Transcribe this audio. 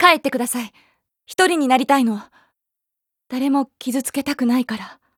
帰ってください。一人になりたいの。誰も傷つけたくないから。